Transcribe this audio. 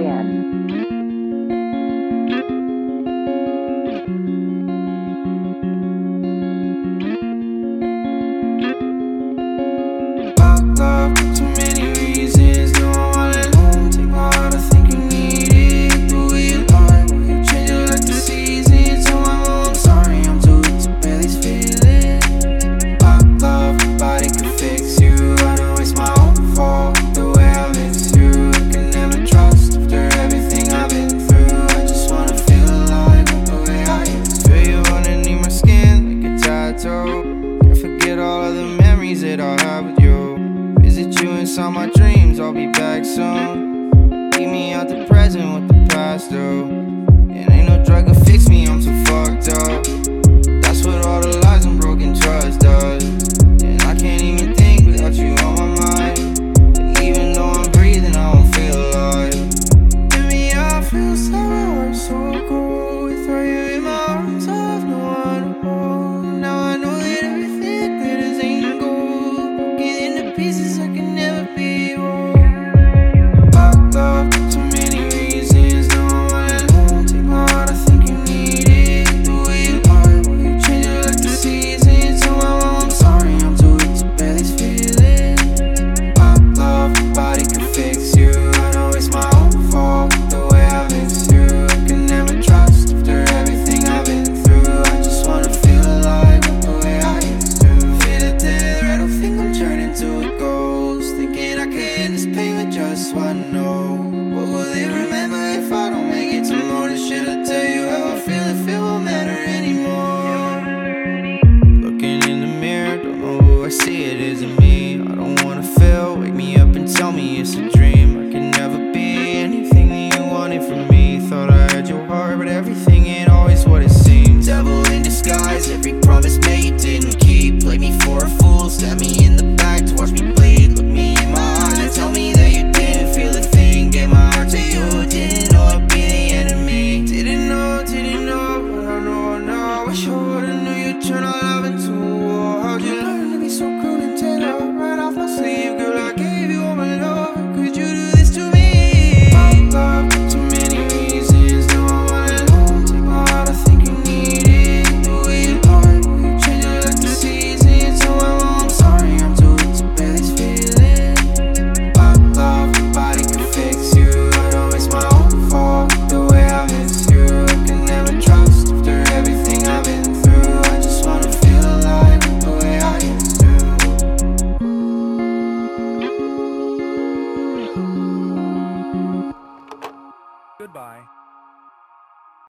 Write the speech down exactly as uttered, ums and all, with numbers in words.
again. Fuck love, too many reasons. No, I'm all alone. Take my heart, I think you need it. The way you lie, will you change it like the seasons? So I'm, oh, I'm sorry, I'm too weak to bear these feelings. Fuck love, nobody can fix you. I know it's my own fault, the way I miss you. I can never trust after everything I've been through. I just wanna feel alive the way I used to. Feel you underneath my skin like a tattoo. Can't forget all of the memories that I have with you. Visit you inside my dreams, I'll be back soon. Keep me out the present, what the past do.